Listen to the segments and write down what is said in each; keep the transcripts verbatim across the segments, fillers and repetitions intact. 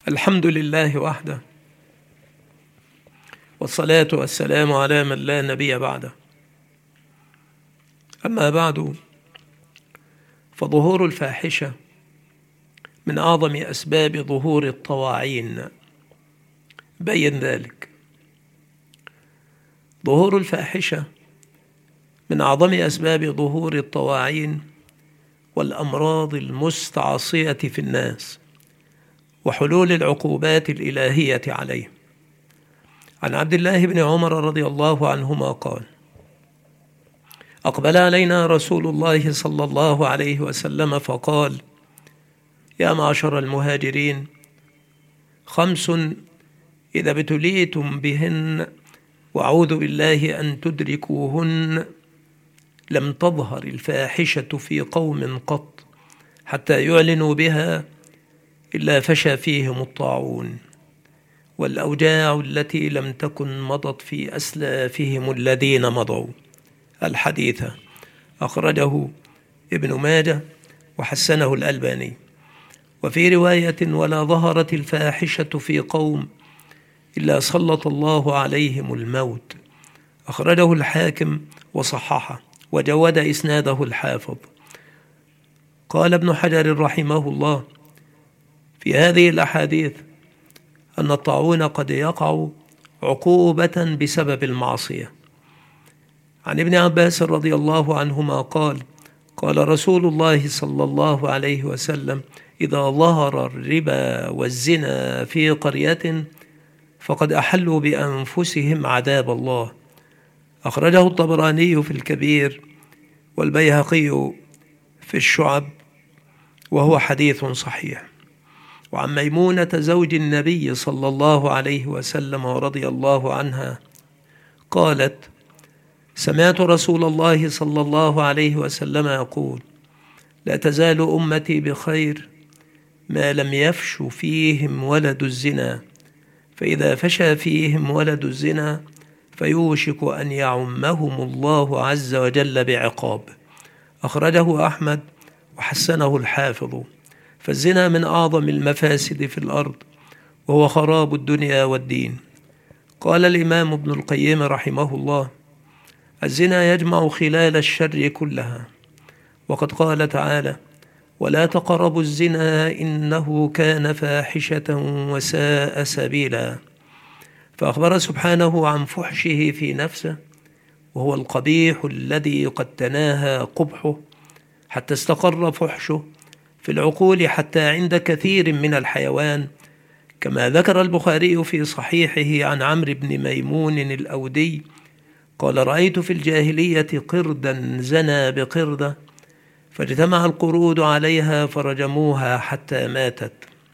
الحمد لله وحده، والصلاة والسلام على من لا نبي بعده. أما بعد، فظهور الفاحشة من أعظم أسباب ظهور الطواعين. بين ذلك. ظهور الفاحشة من أعظم أسباب ظهور الطواعين والأمراض المستعصية في الناس وحلول العقوبات الإلهية عليهم. عن عبد الله بن عمر رضي الله عنهما قال: أقبل علينا رسول الله صلى الله عليه وسلم فقال: يا معشر المهاجرين، خمس إذا ابتليتم بهن وأعوذ بالله أن تدركوهن لم تظهر الفاحشة في قوم قط حتى يعلنوا بها إلا فشى فيهم الطاعون والأوجاع التي لم تكن مضت في أسلافهم الذين مضوا. الحديث أخرجه ابن ماجه وحسنه الألباني. وفي رواية: ولا ظهرت الفاحشة في قوم إلا سلط الله عليهم الموت. أخرجه الحاكم وصححه وجود إسناده الحافظ. قال ابن حجر رحمه الله في هذه الأحاديث أن الطاعون قد يقع عقوبة بسبب المعصية. عن ابن عباس رضي الله عنهما قال: قال رسول الله صلى الله عليه وسلم: إذا ظهر الربا والزنا في قرية فقد أحلوا بأنفسهم عذاب الله. أخرجه الطبراني في الكبير والبيهقي في الشعب وهو حديث صحيح. وعن ميمونة زوج النبي صلى الله عليه وسلم ورضي الله عنها قالت: سمعت رسول الله صلى الله عليه وسلم يقول: لا تزال أمتي بخير ما لم يفش فيهم ولد الزنا، فإذا فشى فيهم ولد الزنا فيوشك أن يعمهم الله عز وجل بعقاب. أخرجه أحمد وحسنه الحافظ. فالزنا من أعظم المفاسد في الأرض، وهو خراب الدنيا والدين. قال الإمام ابن القيم رحمه الله: الزنا يجمع خلال الشر كلها، وقد قال تعالى: ولا تقربوا الزنا إنه كان فاحشة وساء سبيلا. فأخبر سبحانه عن فحشه في نفسه، وهو القبيح الذي قد تناهى قبحه حتى استقر فحشه في العقول حتى عند كثير من الحيوان، كما ذكر البخاري في صحيحه عن عمرو بن ميمون الأودي قال: رأيت في الجاهلية قردا زنى بقردة فاجتمع القرود عليها فرجموها حتى ماتت.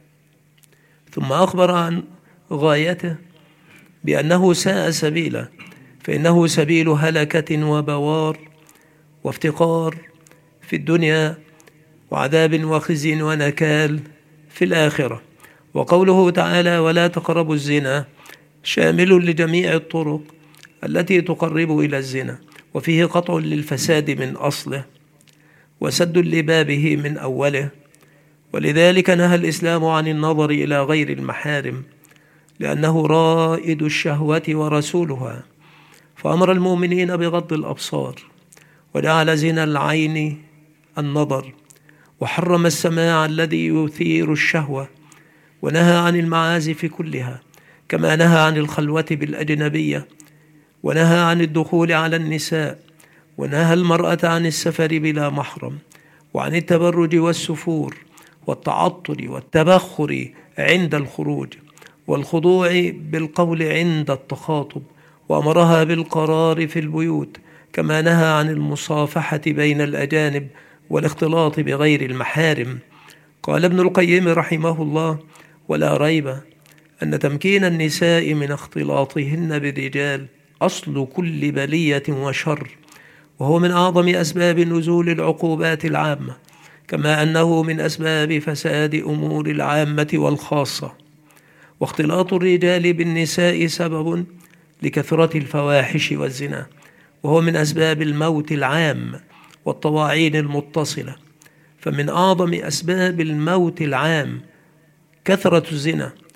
ثم أخبر عن غايته بأنه ساء سبيلا، فإنه سبيل هلكة وبوار وافتقار في الدنيا وعذاب وخزي ونكال في الآخرة. وقوله تعالى: ولا تقربوا الزنا شامل لجميع الطرق التي تقرب إلى الزنا، وفيه قطع للفساد من أصله وسد لبابه من أوله. ولذلك نهى الإسلام عن النظر إلى غير المحارم، لأنه رائد الشهوة ورسولها، فأمر المؤمنين بغض الأبصار، وجعل زنا العين النظر، وحرم السماع الذي يثير الشهوة، ونهى عن المعازف كلها، كما نهى عن الخلوة بالأجنبية، ونهى عن الدخول على النساء، ونهى المرأة عن السفر بلا محرم، وعن التبرج والسفور والتعطر والتبخر عند الخروج، والخضوع بالقول عند التخاطب، وأمرها بالقرار في البيوت، كما نهى عن المصافحة بين الأجانب والاختلاط بغير المحارم. قال ابن القيم رحمه الله: ولا ريب أن تمكين النساء من اختلاطهن بالرجال أصل كل بلية وشر، وهو من أعظم أسباب نزول العقوبات العامة، كما أنه من أسباب فساد أمور العامة والخاصة. واختلاط الرجال بالنساء سبب لكثرة الفواحش والزنا، وهو من أسباب الموت العام والطواعين المتصلة. فمن أعظم أسباب الموت العام كثرة الزنا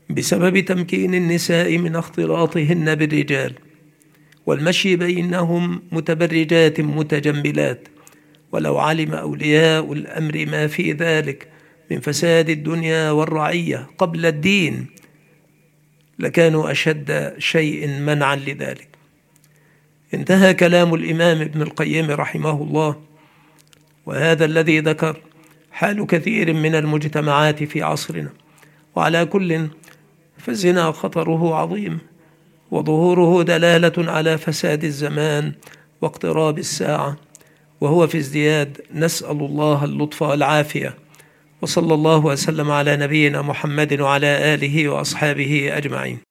بسبب تمكين النساء من اختلاطهن بالرجال والمشي بينهم متبرجات متجملات. ولو علم أولياء الأمر ما في ذلك من فساد الدنيا والرعية قبل الدين لكانوا أشد شيء منعا لذلك. انتهى كلام الإمام ابن القيم رحمه الله، وهذا الذي ذكر حال كثير من المجتمعات في عصرنا. وعلى كل فالزنا خطره عظيم، وظهوره دلالة على فساد الزمان واقتراب الساعة، وهو في ازدياد. نسأل الله اللطف والعافية، وصلى الله وسلم على نبينا محمد وعلى آله وأصحابه أجمعين.